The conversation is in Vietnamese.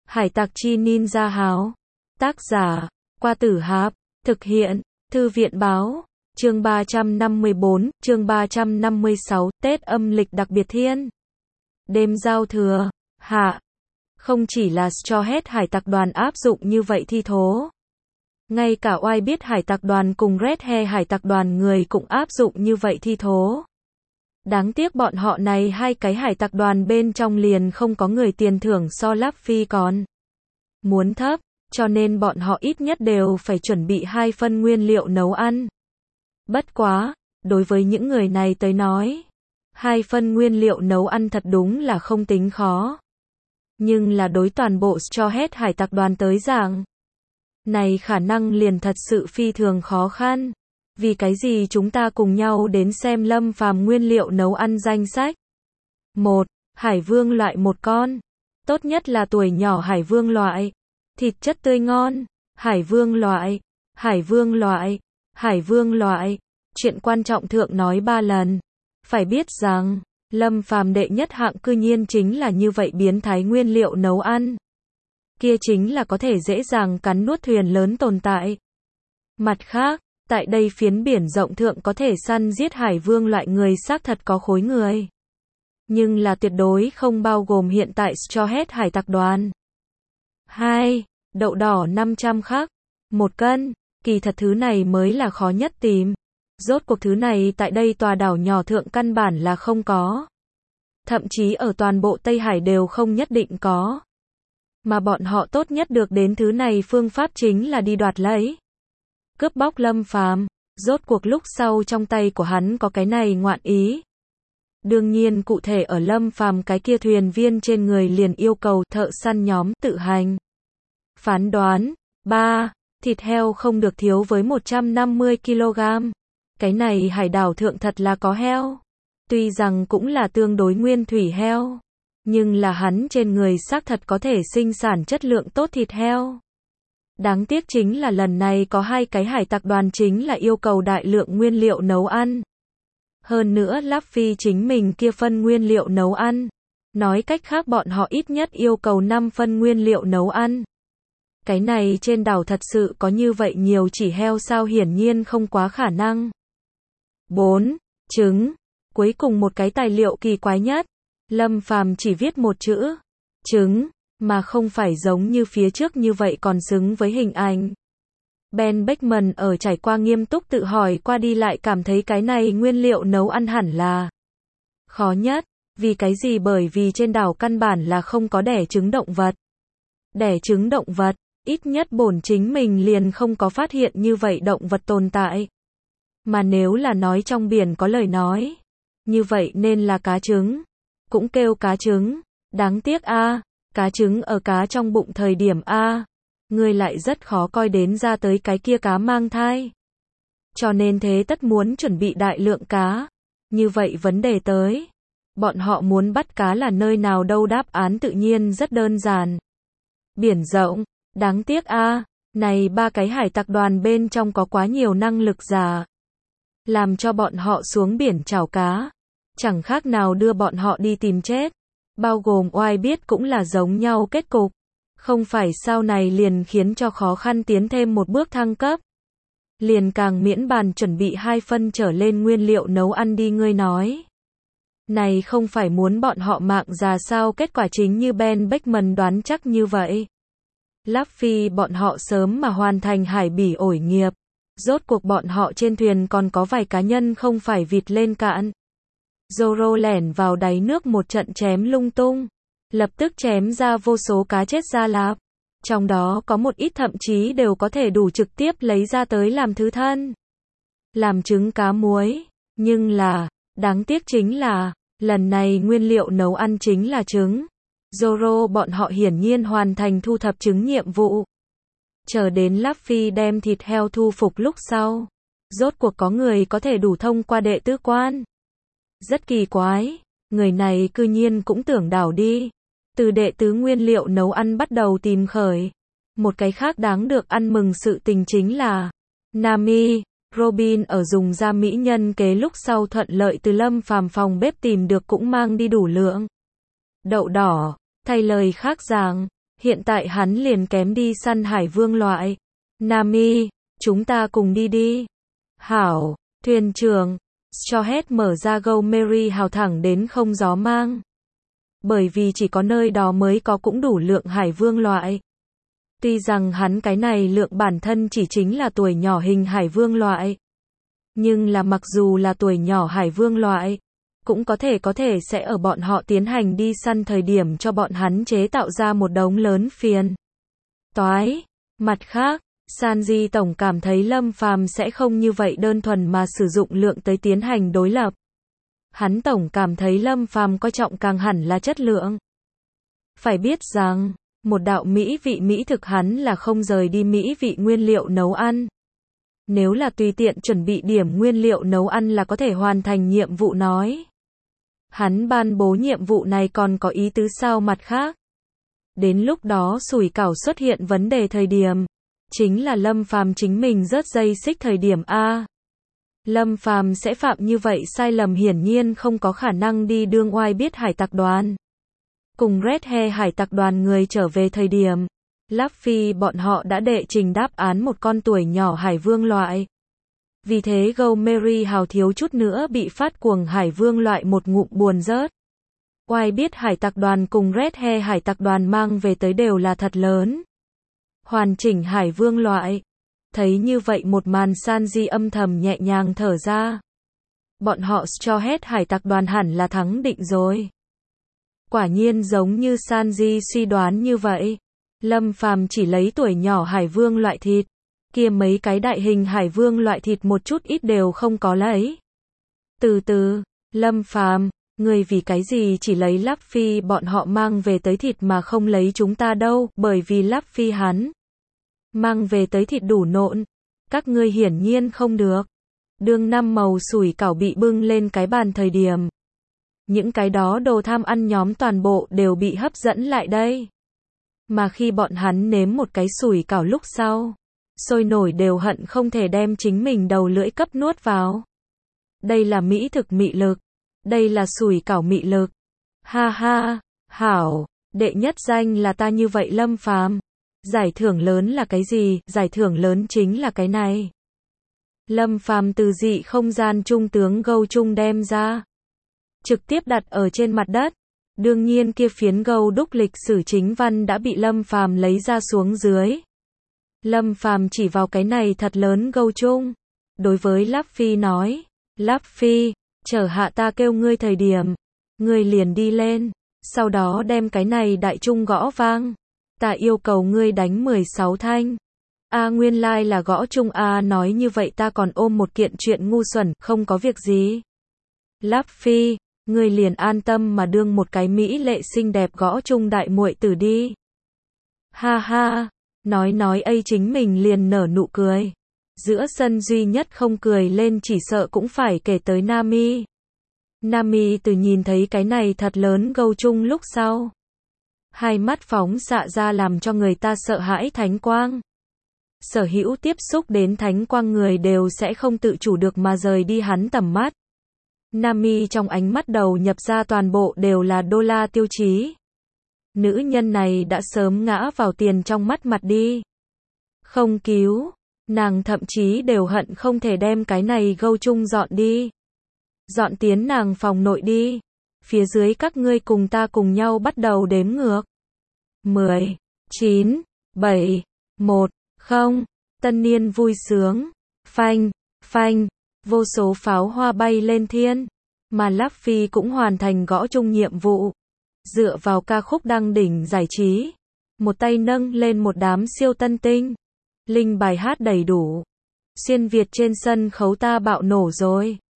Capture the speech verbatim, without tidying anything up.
Hải tặc chi ninja háo. Tác giả, Qua Tử Háp. Thực hiện, Thư viện Báo. Chương ba trăm năm mươi bốn, chương ba trăm năm mươi sáu, Tết âm lịch đặc biệt thiên. Đêm giao thừa, hạ. Không chỉ là cho hết hải tặc đoàn áp dụng như vậy thi thố. Ngay cả oai biết hải tặc đoàn cùng Red Hair hải tặc đoàn người cũng áp dụng như vậy thi thố. Đáng tiếc bọn họ này hai cái hải tặc đoàn bên trong liền không có người tiền thưởng so Luffy còn muốn thấp, cho nên bọn họ ít nhất đều phải chuẩn bị hai phân nguyên liệu nấu ăn. Bất quá, đối với những người này tới nói, hai phân nguyên liệu nấu ăn thật đúng là không tính khó. Nhưng là đối toàn bộ cho hết hải tặc đoàn tới giảng, này khả năng liền thật sự phi thường khó khăn. Vì cái gì chúng ta cùng nhau đến xem Lâm Phàm nguyên liệu nấu ăn danh sách. một. Hải vương loại một con. Tốt nhất là tuổi nhỏ hải vương loại. Thịt chất tươi ngon. Hải vương loại. Hải vương loại. Hải vương loại. Chuyện quan trọng thượng nói ba lần. Phải biết rằng, Lâm Phàm đệ nhất hạng cư nhiên chính là như vậy biến thái nguyên liệu nấu ăn. Kia chính là có thể dễ dàng cắn nuốt thuyền lớn tồn tại. Mặt khác, tại đây phiến biển rộng thượng có thể săn giết hải vương loại người xác thật có khối người. Nhưng là tuyệt đối không bao gồm hiện tại cho hết hải tặc đoàn. hai. Đậu đỏ năm trăm khắc. một cân. Kỳ thật thứ này mới là khó nhất tìm. Rốt cuộc thứ này tại đây tòa đảo nhỏ thượng căn bản là không có. Thậm chí ở toàn bộ Tây Hải đều không nhất định có. Mà bọn họ tốt nhất được đến thứ này phương pháp chính là đi đoạt lấy. Cướp bóc Lâm Phàm, rốt cuộc lúc sau trong tay của hắn có cái này ngoạn ý. Đương nhiên cụ thể ở Lâm Phàm cái kia thuyền viên trên người liền yêu cầu thợ săn nhóm tự hành phán đoán. ba. Thịt heo không được thiếu với một trăm năm mươi ki lô gam. Cái này hải đảo thượng thật là có heo. Tuy rằng cũng là tương đối nguyên thủy heo, nhưng là hắn trên người xác thật có thể sinh sản chất lượng tốt thịt heo. Đáng tiếc chính là lần này có hai cái hải tặc đoàn chính là yêu cầu đại lượng nguyên liệu nấu ăn. Hơn nữa Luffy chính mình kia phân nguyên liệu nấu ăn. Nói cách khác bọn họ ít nhất yêu cầu năm phân nguyên liệu nấu ăn. Cái này trên đảo thật sự có như vậy nhiều chỉ heo sao, hiển nhiên không quá khả năng. bốn. Trứng. Cuối cùng một cái tài liệu kỳ quái nhất. Lâm Phàm chỉ viết một chữ. Trứng. Mà không phải giống như phía trước như vậy còn xứng với hình ảnh. Ben Beckman ở trải qua nghiêm túc tự hỏi qua đi lại cảm thấy cái này nguyên liệu nấu ăn hẳn là khó nhất. Vì cái gì? Bởi vì trên đảo căn bản là không có đẻ trứng động vật. Đẻ trứng động vật, ít nhất bổn chính mình liền không có phát hiện như vậy động vật tồn tại. Mà nếu là nói trong biển có lời nói, như vậy nên là cá trứng. Cũng kêu cá trứng. Đáng tiếc a, à, cá trứng ở cá trong bụng thời điểm a, à, người lại rất khó coi đến ra tới cái kia cá mang thai. Cho nên thế tất muốn chuẩn bị đại lượng cá. Như vậy vấn đề tới, bọn họ muốn bắt cá là nơi nào đâu? Đáp án tự nhiên rất đơn giản. Biển rộng. Đáng tiếc a, à, này ba cái hải tặc đoàn bên trong có quá nhiều năng lực giả, làm cho bọn họ xuống biển chảo cá, chẳng khác nào đưa bọn họ đi tìm chết. Bao gồm oai biết cũng là giống nhau kết cục. Không phải sau này liền khiến cho khó khăn tiến thêm một bước thăng cấp. Liền càng miễn bàn chuẩn bị hai phân trở lên nguyên liệu nấu ăn đi, ngươi nói. Này không phải muốn bọn họ mạng già sao? Kết quả chính như Ben Beckman đoán chắc như vậy. Luffy bọn họ sớm mà hoàn thành hải bỉ ổi nghiệp. Rốt cuộc bọn họ trên thuyền còn có vài cá nhân không phải vịt lên cạn. Zoro lẻn vào đáy nước một trận chém lung tung, lập tức chém ra vô số cá chết ra lạp. Trong đó có một ít thậm chí đều có thể đủ trực tiếp lấy ra tới làm thứ thân, làm trứng cá muối. Nhưng là, đáng tiếc chính là, lần này nguyên liệu nấu ăn chính là trứng. Zoro bọn họ hiển nhiên hoàn thành thu thập trứng nhiệm vụ. Chờ đến Luffy đem thịt heo thu phục lúc sau, rốt cuộc có người có thể đủ thông qua đệ tứ quan. Rất kỳ quái, người này cư nhiên cũng tưởng đảo đi. Từ đệ tứ nguyên liệu nấu ăn bắt đầu tìm khởi. Một cái khác đáng được ăn mừng sự tình chính là Nami, Robin ở dùng ra mỹ nhân kế lúc sau thuận lợi từ Lâm Phàm phòng bếp tìm được cũng mang đi đủ lượng đậu đỏ. Thay lời khác rằng, Hiện tại hắn liền kém đi săn hải vương loại. Nami, chúng ta cùng đi đi. Hảo, thuyền trưởng. Shaw mở ra Go Mary hào thẳng đến không gió mang. Bởi vì chỉ có nơi đó mới có cũng đủ lượng hải vương loại. Tuy rằng hắn cái này lượng bản thân chỉ chính là tuổi nhỏ hình hải vương loại. Nhưng là mặc dù là tuổi nhỏ hải vương loại, cũng có thể có thể sẽ ở bọn họ tiến hành đi săn thời điểm cho bọn hắn chế tạo ra một đống lớn phiền toái. Mặt khác, Sanji tổng cảm thấy Lâm Phàm sẽ không như vậy đơn thuần mà sử dụng lượng tới tiến hành đối lập. Hắn tổng cảm thấy Lâm Phàm coi trọng càng hẳn là chất lượng. Phải biết rằng, một đạo mỹ vị mỹ thực hắn là không rời đi mỹ vị nguyên liệu nấu ăn. Nếu là tùy tiện chuẩn bị điểm nguyên liệu nấu ăn là có thể hoàn thành nhiệm vụ nói. Hắn ban bố nhiệm vụ này còn có ý tứ sao mặt khác. Đến lúc đó sủi cảo xuất hiện vấn đề thời điểm, chính là Lâm Phàm chính mình rớt dây xích thời điểm A. Lâm Phàm sẽ phạm như vậy sai lầm hiển nhiên không có khả năng đi đương oai biết hải tặc đoàn. Cùng Red Hair hải tặc đoàn người trở về thời điểm, Luffy bọn họ đã đệ trình đáp án một con tuổi nhỏ hải vương loại. Vì thế Go Mary hào thiếu chút nữa bị phát cuồng hải vương loại một ngụm buồn rớt. Oai biết hải tặc đoàn cùng Red Hair hải tặc đoàn mang về tới đều là thật lớn. Hoàn chỉnh hải vương loại. Thấy như vậy một màn Sanji âm thầm nhẹ nhàng thở ra. Bọn họ cho hết hải tặc đoàn hẳn là thắng định rồi. Quả nhiên giống như Sanji suy đoán như vậy. Lâm Phàm chỉ lấy tuổi nhỏ hải vương loại thịt. Kia mấy cái đại hình hải vương loại thịt một chút ít đều không có lấy. Từ từ, Lâm Phàm, người vì cái gì chỉ lấy Luffy bọn họ mang về tới thịt mà không lấy chúng ta đâu, bởi vì Luffy hắn mang về tới thịt đủ nộn, các ngươi hiển nhiên không được. Đương năm màu sủi cảo bị bưng lên cái bàn thời điểm, những cái đó đồ tham ăn nhóm toàn bộ đều bị hấp dẫn lại đây. Mà khi bọn hắn nếm một cái sủi cảo lúc sau, sôi nổi đều hận không thể đem chính mình đầu lưỡi cấp nuốt vào. Đây là mỹ thực mị lực, đây là sủi cảo mị lực. Ha ha, hảo, đệ nhất danh là ta như vậy Lâm Phàm. Giải thưởng lớn là cái gì? Giải thưởng lớn chính là cái này. Lâm Phàm từ dị không gian trung tướng gâu trung đem ra, trực tiếp đặt ở trên mặt đất. Đương nhiên kia phiến gâu đúc lịch sử chính văn đã bị Lâm Phàm lấy ra xuống dưới. Lâm Phàm chỉ vào cái này thật lớn gâu trung, đối với Luffy nói, Luffy, chờ hạ ta kêu ngươi thời điểm, ngươi liền đi lên, sau đó đem cái này đại trung gõ vang. Ta yêu cầu ngươi đánh mười sáu thanh. A nguyên lai là gõ trung A nói như vậy ta còn ôm một kiện chuyện ngu xuẩn, không có việc gì. Luffy, ngươi liền an tâm mà đương một cái mỹ lệ xinh đẹp gõ trung đại muội tử đi. Ha ha, nói nói ấy chính mình liền nở nụ cười. Giữa sân duy nhất không cười lên chỉ sợ cũng phải kể tới Nami. Nami từ nhìn thấy cái này thật lớn gâu trung lúc sau, hai mắt phóng xạ ra làm cho người ta sợ hãi thánh quang. Sở hữu tiếp xúc đến thánh quang người đều sẽ không tự chủ được mà rời đi hắn tầm mắt. Nami trong ánh mắt đầu nhập ra toàn bộ đều là đô la tiêu chí. Nữ nhân này đã sớm ngã vào tiền trong mắt mặt đi. Không cứu, nàng thậm chí đều hận không thể đem cái này gâu chung dọn đi. Dọn tiến nàng phòng nội đi. Phía dưới các ngươi cùng ta cùng nhau bắt đầu đếm ngược. mười, chín, bảy, một, không. Tân niên vui sướng. Phanh, phanh. Vô số pháo hoa bay lên thiên. Mà Luffy cũng hoàn thành gõ chung nhiệm vụ. Dựa vào ca khúc đăng đỉnh giải trí. Một tay nâng lên một đám siêu tân tinh. Linh bài hát đầy đủ. Xuyên Việt trên sân khấu ta bạo nổ rồi.